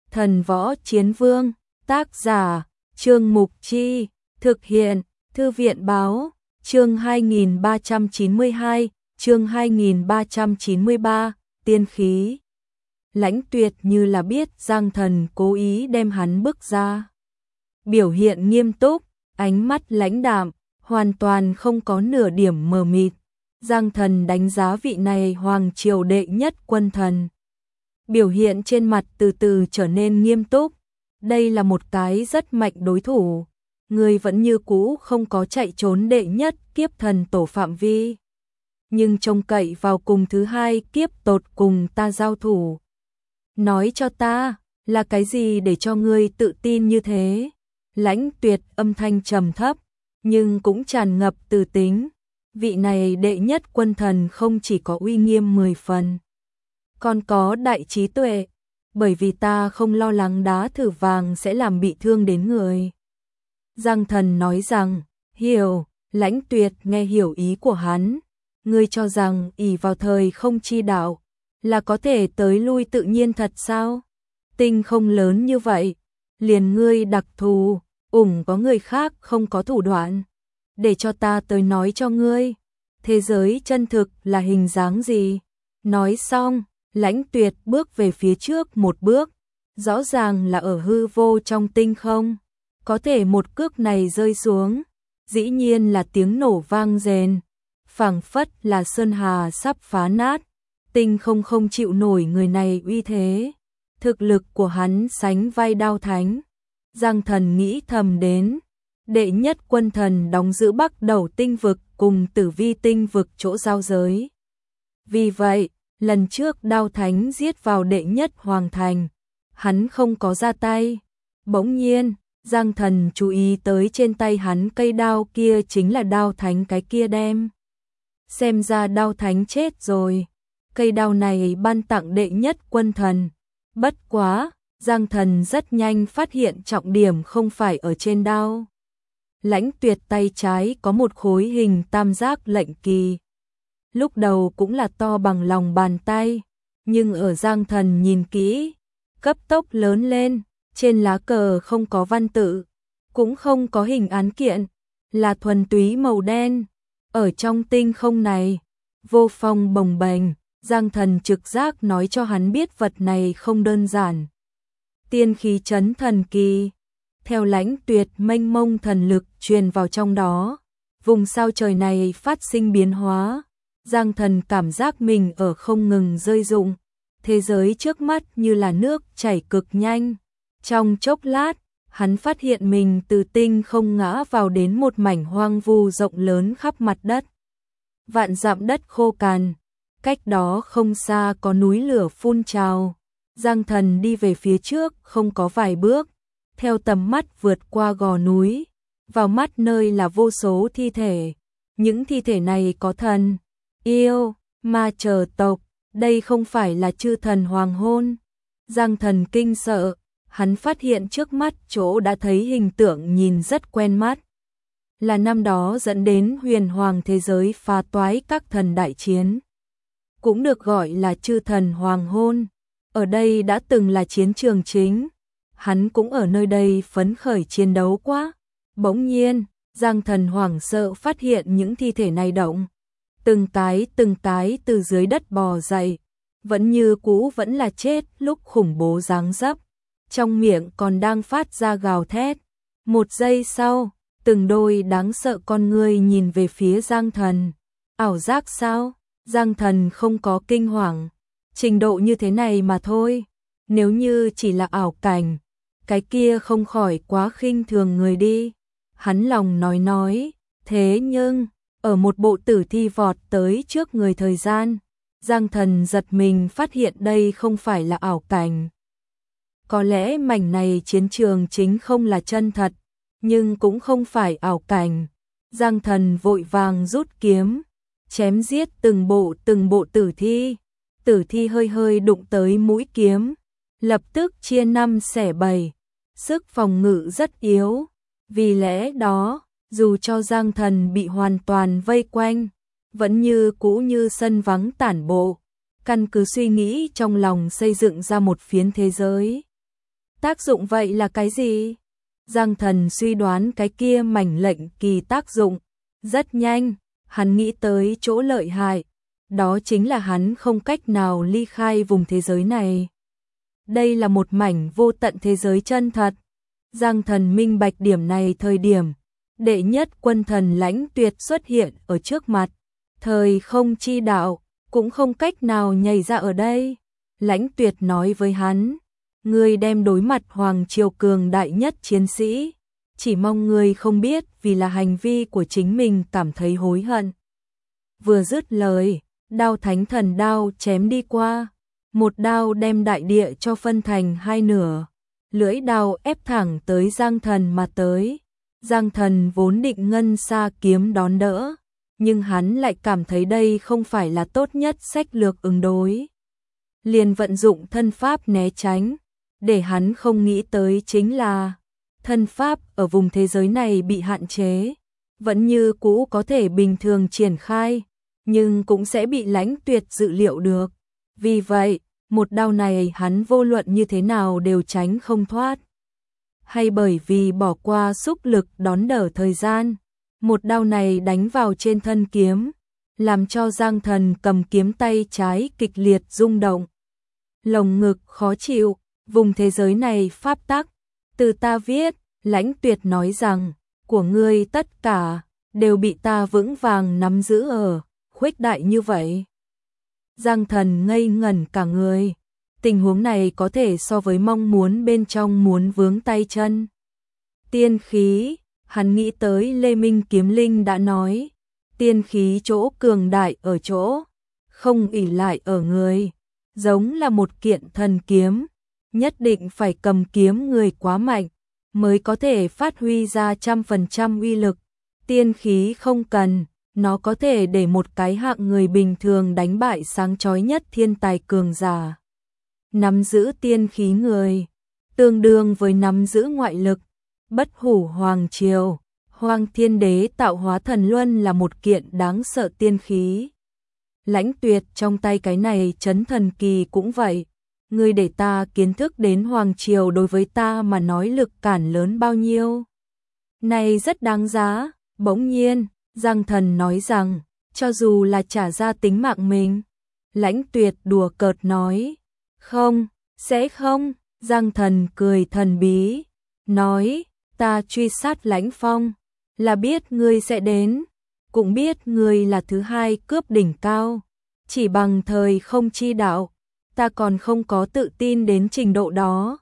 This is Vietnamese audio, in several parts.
Thần Võ Chiến Vương, tác giả, Trương Mục Chi, thực hiện, Thư viện Báo, chương 2392, chương 2393, tiên khí. Lãnh Tuyệt như là biết Giang Thần cố ý đem hắn bức ra. Biểu hiện nghiêm túc, ánh mắt lãnh đạm, hoàn toàn không có nửa điểm mờ mịt. Giang Thần đánh giá vị này hoàng triều đệ nhất quân thần. Biểu hiện trên mặt từ từ trở nên nghiêm túc. Đây là một cái rất mạnh đối thủ. Người vẫn như cũ không có chạy trốn đệ nhất kiếp thần tổ phạm vi. Nhưng trông cậy vào cùng thứ hai kiếp tột cùng ta giao thủ. Nói cho ta, là cái gì để cho ngươi tự tin như thế? Lãnh Tuyệt âm thanh trầm thấp, nhưng cũng tràn ngập từ tính. Vị này đệ nhất quân thần không chỉ có uy nghiêm 10 phần, còn có đại trí tuệ, bởi vì ta không lo lắng đá thử vàng sẽ làm bị thương đến người. Giang Thần nói rằng, hiểu. Lãnh Tuyệt nghe hiểu ý của hắn. Ngươi cho rằng ỷ vào thời không chi đạo là có thể tới lui tự nhiên thật sao? Tinh không lớn như vậy, liền ngươi đặc thù, có người khác không có thủ đoạn. Để cho ta tới nói cho ngươi, thế giới chân thực là hình dáng gì? Nói xong, Lãnh Tuyệt bước về phía trước một bước, rõ ràng là ở hư vô trong tinh không. Có thể một cước này rơi xuống, dĩ nhiên là tiếng nổ vang rền, phảng phất là sơn hà sắp phá nát. Tinh không không chịu nổi người này uy thế. Thực lực của hắn sánh vai Đao Thánh. Giang Thần nghĩ thầm đến, đệ nhất quân thần đóng giữ Bắc Đầu tinh vực cùng Tử Vi tinh vực chỗ giao giới. Vì vậy, lần trước Đao Thánh giết vào đệ nhất hoàng thành, hắn không có ra tay. Bỗng nhiên, Giang Thần chú ý tới trên tay hắn cây đao kia chính là Đao Thánh cái kia đem. Xem ra Đao Thánh chết rồi. Cây đao này ban tặng đệ nhất quân thần. Bất quá, Giang Thần rất nhanh phát hiện trọng điểm không phải ở trên đao. Lãnh Tuyệt tay trái có một khối hình tam giác lệnh kỳ. Lúc đầu cũng là to bằng lòng bàn tay, nhưng ở Giang Thần nhìn kỹ, cấp tốc lớn lên, trên lá cờ không có văn tự, cũng không có hình án kiện, là thuần túy màu đen. Ở trong tinh không này, vô phong bồng bềnh, Giang Thần trực giác nói cho hắn biết vật này không đơn giản. Tiên khí chấn thần kỳ, theo Lãnh Tuyệt mênh mông thần lực truyền vào trong đó, vùng sao trời này phát sinh biến hóa. Giang Thần cảm giác mình ở không ngừng rơi rụng, thế giới trước mắt như là nước chảy cực nhanh. Trong chốc lát, hắn phát hiện mình từ tinh không ngã vào đến một mảnh hoang vu rộng lớn khắp mặt đất. Vạn dặm đất khô cằn, cách đó không xa có núi lửa phun trào. Giang Thần đi về phía trước không có vài bước, theo tầm mắt vượt qua gò núi, vào mắt nơi là vô số thi thể. Những thi thể này có thần, yêu, ma chờ tộc, đây không phải là chư thần hoàng hôn. Giang Thần kinh sợ, hắn phát hiện trước mắt chỗ đã thấy hình tượng nhìn rất quen mắt. Là năm đó dẫn đến huyền hoàng thế giới phá toái các thần đại chiến. Cũng được gọi là chư thần hoàng hôn. Ở đây đã từng là chiến trường chính. Hắn cũng ở nơi đây phấn khởi chiến đấu quá. Bỗng nhiên, Giang Thần hoảng sợ phát hiện những thi thể này động. Từng cái từ dưới đất bò dậy. Vẫn như cũ vẫn là chết lúc khủng bố dáng dấp. Trong miệng còn đang phát ra gào thét. Một giây sau, từng đôi đáng sợ con ngươi nhìn về phía Giang Thần. Ảo giác sao? Giang Thần không có kinh hoàng. Trình độ như thế này mà thôi. Nếu như chỉ là ảo cảnh, cái kia không khỏi quá khinh thường người đi. Hắn lòng nói, thế nhưng, ở một bộ tử thi vọt tới trước người thời gian, Giang Thần giật mình phát hiện đây không phải là ảo cảnh. Có lẽ mảnh này chiến trường chính không là chân thật, nhưng cũng không phải ảo cảnh. Giang Thần vội vàng rút kiếm, chém giết từng bộ tử thi. Tử thi hơi hơi đụng tới mũi kiếm, lập tức chia 5 xẻ 7, sức phòng ngự rất yếu. Vì lẽ đó, dù cho Giang Thần bị hoàn toàn vây quanh, vẫn như cũ như sân vắng tản bộ, căn cứ suy nghĩ trong lòng xây dựng ra một phiến thế giới. Tác dụng vậy là cái gì? Giang Thần suy đoán cái kia mảnh lệnh kỳ tác dụng. Rất nhanh, hắn nghĩ tới chỗ lợi hại. Đó chính là hắn không cách nào ly khai vùng thế giới này. Đây là một mảnh vô tận thế giới chân thật. Giang Thần minh bạch điểm này thời điểm. Đệ nhất quân thần Lãnh Tuyệt xuất hiện ở trước mặt. Thời không chi đạo, cũng không cách nào nhảy ra ở đây. Lãnh Tuyệt nói với hắn. Ngươi đem đối mặt Hoàng Triều cường đại nhất chiến sĩ. Chỉ mong ngươi không biết vì là hành vi của chính mình cảm thấy hối hận. Vừa dứt lời, đao thánh thần đao chém đi qua. Một đao đem đại địa cho phân thành hai nửa. Lưỡi đao ép thẳng tới Giang Thần mà tới. Giang Thần vốn định ngân xa kiếm đón đỡ. Nhưng hắn lại cảm thấy đây không phải là tốt nhất sách lược ứng đối. Liền vận dụng thân pháp né tránh. Để hắn không nghĩ tới chính là thân pháp ở vùng thế giới này bị hạn chế. Vẫn như cũ có thể bình thường triển khai. Nhưng cũng sẽ bị Lãnh Tuyệt dự liệu được. Vì vậy, một đao này hắn vô luận như thế nào đều tránh không thoát. Hay bởi vì bỏ qua xúc lực đón đỡ thời gian, một đao này đánh vào trên thân kiếm, làm cho Giang Thần cầm kiếm tay trái kịch liệt rung động. Lồng ngực khó chịu, vùng thế giới này pháp tắc, từ ta viết, Lãnh Tuyệt nói rằng, của ngươi tất cả, đều bị ta vững vàng nắm giữ ở, khuếch đại như vậy. Giang Thần ngây ngẩn cả người. Tình huống này có thể so với mong muốn bên trong muốn vướng tay chân. Tiên khí, hắn nghĩ tới Lê Minh Kiếm Linh đã nói, tiên khí chỗ cường đại ở chỗ, không ỷ lại ở người, giống là một kiện thần kiếm, nhất định phải cầm kiếm người quá mạnh, mới có thể phát huy ra 100% uy lực. Tiên khí không cần, nó có thể để một cái hạng người bình thường đánh bại sáng chói nhất thiên tài cường giả. Nắm giữ tiên khí người, tương đương với nắm giữ ngoại lực. Bất hủ Hoàng Triều, Hoàng Thiên Đế tạo hóa thần luân là một kiện đáng sợ tiên khí. Lãnh Tuyệt trong tay cái này chấn thần kỳ cũng vậy. Ngươi để ta kiến thức đến Hoàng Triều đối với ta mà nói lực cản lớn bao nhiêu. Này rất đáng giá. Bỗng nhiên, Giang Thần nói rằng, cho dù là trả ra tính mạng mình. Lãnh Tuyệt đùa cợt nói, không, sẽ không. Giang Thần cười thần bí, nói, ta truy sát Lãnh Phong, là biết ngươi sẽ đến, cũng biết ngươi là thứ hai cướp đỉnh cao, chỉ bằng thời không chi đạo, ta còn không có tự tin đến trình độ đó.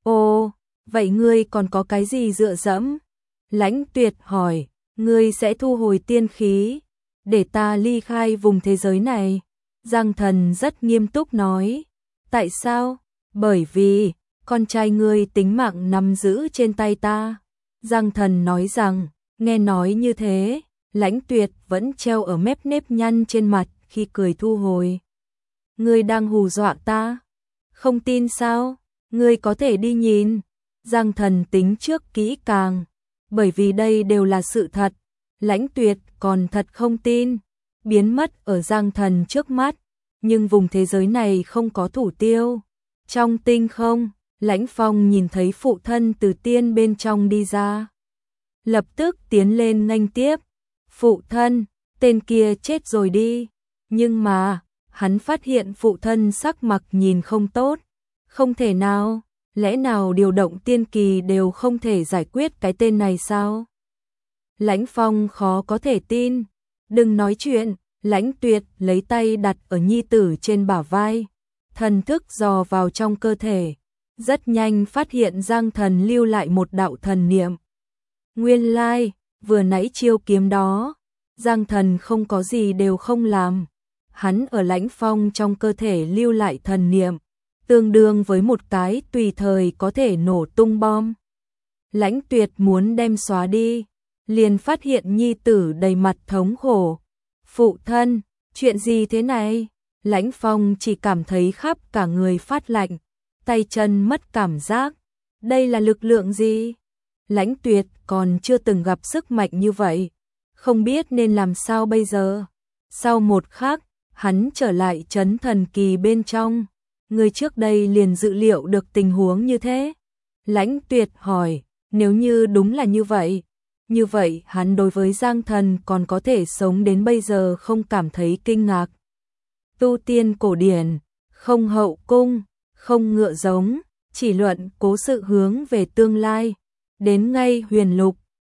Ồ, vậy ngươi còn có cái gì dựa dẫm? Lãnh Tuyệt hỏi, ngươi sẽ thu hồi tiên khí, để ta ly khai vùng thế giới này. Giang Thần rất nghiêm túc nói, tại sao? Bởi vì, con trai ngươi tính mạng nắm giữ trên tay ta. Giang Thần nói rằng, nghe nói như thế, Lãnh Tuyệt vẫn treo ở mép nếp nhăn trên mặt khi cười thu hồi. Ngươi đang hù dọa ta? Không tin sao? Ngươi có thể đi nhìn. Giang Thần tính trước kỹ càng, bởi vì đây đều là sự thật. Lãnh Tuyệt còn thật không tin, biến mất ở Giang Thần trước mắt, nhưng vùng thế giới này không có thủ tiêu. Trong tinh không, Lãnh Phong nhìn thấy phụ thân từ tiên bên trong đi ra. Lập tức tiến lên nghênh tiếp. Phụ thân, tên kia chết rồi đi. Nhưng mà, hắn phát hiện phụ thân sắc mặt nhìn không tốt. Không thể nào, lẽ nào điều động tiên kỳ đều không thể giải quyết cái tên này sao? Lãnh Phong khó có thể tin. Đừng nói chuyện. Lãnh Tuyệt lấy tay đặt ở nhi tử trên bả vai. Thần thức dò vào trong cơ thể. Rất nhanh phát hiện Giang Thần lưu lại một đạo thần niệm. Nguyên lai, vừa nãy chiêu kiếm đó, Giang Thần không có gì đều không làm. Hắn ở Lãnh Phong trong cơ thể lưu lại thần niệm, tương đương với một cái tùy thời có thể nổ tung bom. Lãnh Tuyệt muốn đem xóa đi, liền phát hiện nhi tử đầy mặt thống khổ. Phụ thân, chuyện gì thế này? Lãnh Phong chỉ cảm thấy khắp cả người phát lạnh, tay chân mất cảm giác. Đây là lực lượng gì? Lãnh Tuyệt còn chưa từng gặp sức mạnh như vậy, không biết nên làm sao bây giờ. Sau một khắc, hắn trở lại trấn thần kỳ bên trong. Người trước đây liền dự liệu được tình huống như thế. Lãnh Tuyệt hỏi, nếu như đúng là như vậy hắn đối với Giang Thần còn có thể sống đến bây giờ không cảm thấy kinh ngạc. Tu tiên cổ điển, không hậu cung, không ngựa giống, chỉ luận cố sự hướng về tương lai. Đến ngay Huyền Lục,